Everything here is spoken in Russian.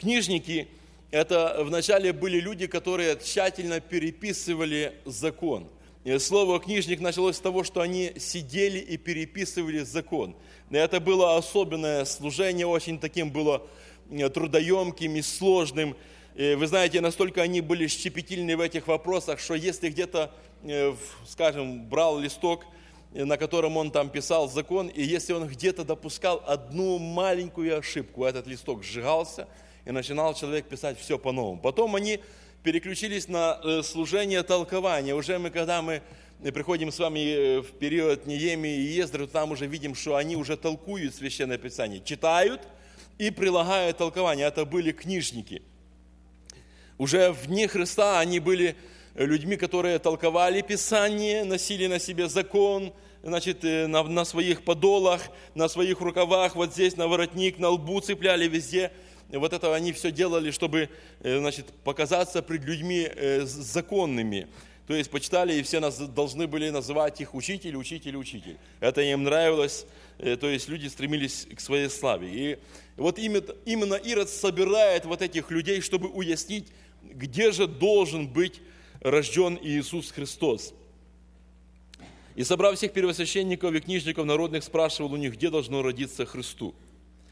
Книжники – это вначале были люди, которые тщательно переписывали закон. И слово «книжник» началось с того, что они сидели и переписывали закон. И это было особенное служение, очень таким было трудоемким и сложным. И вы знаете, настолько они были щепетильны в этих вопросах, что если где-то, скажем, брал листок, на котором он там писал закон, и если он где-то допускал одну маленькую ошибку, этот листок сжигался, и начинал человек писать все по-новому. Потом они переключились на служение толкования. Уже когда мы приходим с вами в период Неемии и Ездры, то там уже видим, что они уже толкуют Священное Писание, читают и прилагают толкование. Это были книжники. Уже в дни Христа они были людьми, которые толковали Писание, носили на себе закон, значит, на своих подолах, на своих рукавах, вот здесь на воротник, на лбу цепляли везде. Вот это они все делали, чтобы, значит, показаться пред людьми законными. То есть почитали, и все должны были называть их учитель, учитель, учитель. Это им нравилось, то есть люди стремились к своей славе. И вот именно Ирод собирает вот этих людей, чтобы уяснить, где же должен быть рожден Иисус Христос. И собрав всех первосвященников и книжников народных, спрашивал у них, где должно родиться Христу.